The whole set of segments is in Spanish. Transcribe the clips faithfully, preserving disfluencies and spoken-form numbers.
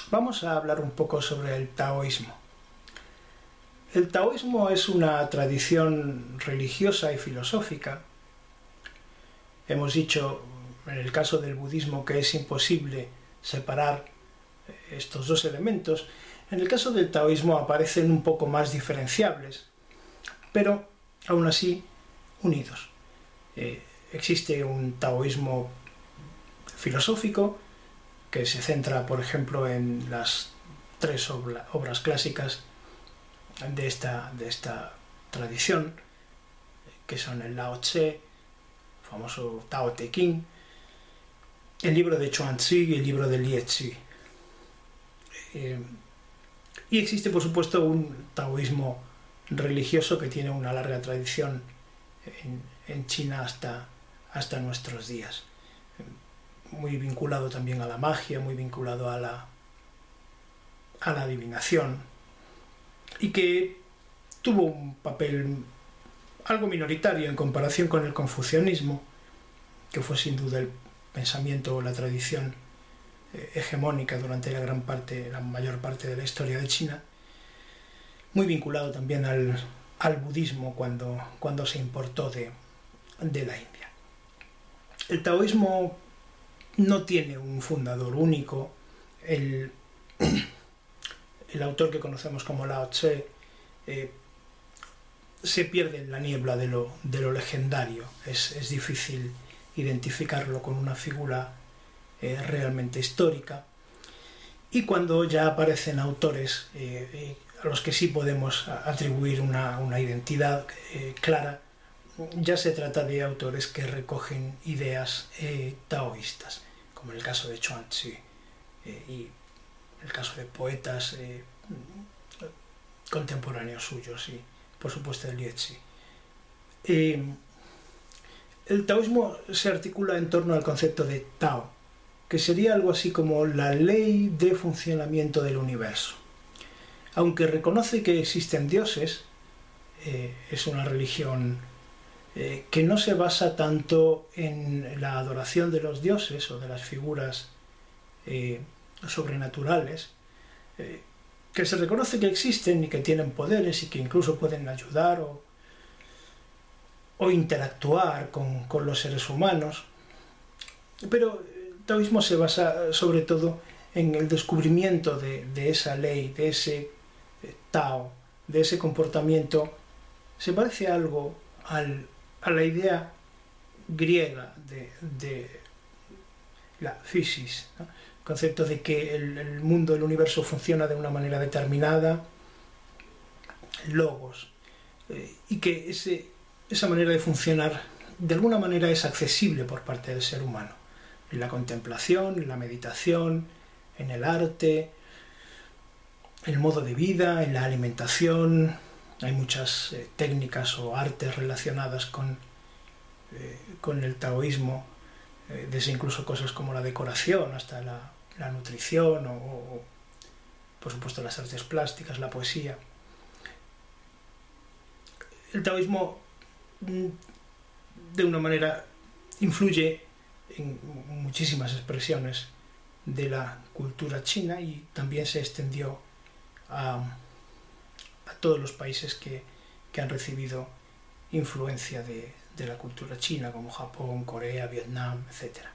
Vamos a hablar un poco sobre el taoísmo. El taoísmo es una tradición religiosa y filosófica. Hemos dicho, en el caso del budismo, que es imposible separar estos dos elementos. En el caso del taoísmo aparecen un poco más diferenciables, pero aún así unidos. Eh, existe un taoísmo filosófico que se centra, por ejemplo, en las tres obra, obras clásicas de esta, de esta tradición, que son el Lao Tse, el famoso Tao Te Ching, el libro de Chuang Tzu y el libro de Lieh Tzu. Eh, y existe, por supuesto, un taoísmo religioso que tiene una larga tradición en, en China hasta, hasta nuestros días. Muy vinculado también a la magia, muy vinculado a la, a la adivinación, y que tuvo un papel algo minoritario en comparación con el confucianismo, que fue sin duda el pensamiento o la tradición eh, hegemónica durante la gran parte, la mayor parte de la historia de China, muy vinculado también al, al budismo cuando, cuando se importó de, de la India. El taoísmo no tiene un fundador único. El, el autor que conocemos como Lao Tse eh, se pierde en la niebla de lo, de lo legendario. Es, es difícil identificarlo con una figura eh, realmente histórica. Y cuando ya aparecen autores eh, eh, a los que sí podemos atribuir una, una identidad eh, clara, ya se trata de autores que recogen ideas eh, taoístas, como en el caso de Chuang Tzu eh, y el caso de poetas eh, contemporáneos suyos y, por supuesto, de Lieh Tzu. Eh, el taoísmo se articula en torno al concepto de Tao, que sería algo así como la ley de funcionamiento del universo. Aunque reconoce que existen dioses, eh, es una religión eh, que no se basa tanto en la adoración de los dioses o de las figuras eh, sobrenaturales, eh, que se reconoce que existen y que tienen poderes y que incluso pueden ayudar o, o interactuar con, con los seres humanos, pero el taoísmo se basa sobre todo en el descubrimiento de, de esa ley, de ese eh, Tao, de ese comportamiento. Se parece algo al, a la idea griega de, de la physis, ¿no? El concepto de que el, el mundo, el universo funciona de una manera determinada, logos, eh, y que ese, esa manera de funcionar de alguna manera es accesible por parte del ser humano, en la contemplación, en la meditación, en el arte, en el modo de vida, en la alimentación. Hay muchas eh, técnicas o artes relacionadas con, eh, con el taoísmo, eh, desde incluso cosas como la decoración hasta la, la nutrición o, o, por supuesto, las artes plásticas, la poesía. El taoísmo, de una manera, influye en muchísimas expresiones de la cultura china y también se extendió a, a todos los países que, que han recibido influencia de, de la cultura china, como Japón, Corea, Vietnam, etcétera.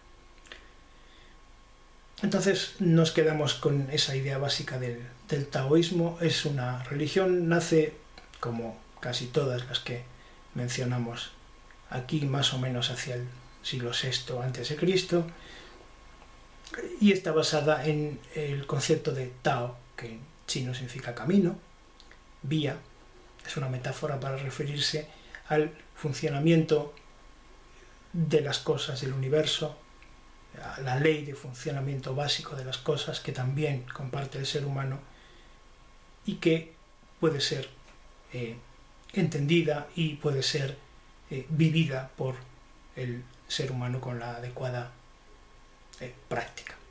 Entonces nos quedamos con esa idea básica del, del taoísmo. Es una religión, nace, como casi todas las que mencionamos aquí, más o menos hacia el siglo sexto antes de Cristo, y está basada en el concepto de Tao, que en chino significa camino, vía. Es una metáfora para referirse al funcionamiento de las cosas del universo, a la ley de funcionamiento básico de las cosas que también comparte el ser humano y que puede ser eh, entendida y puede ser eh, vivida por el ser humano con la adecuada eh, práctica.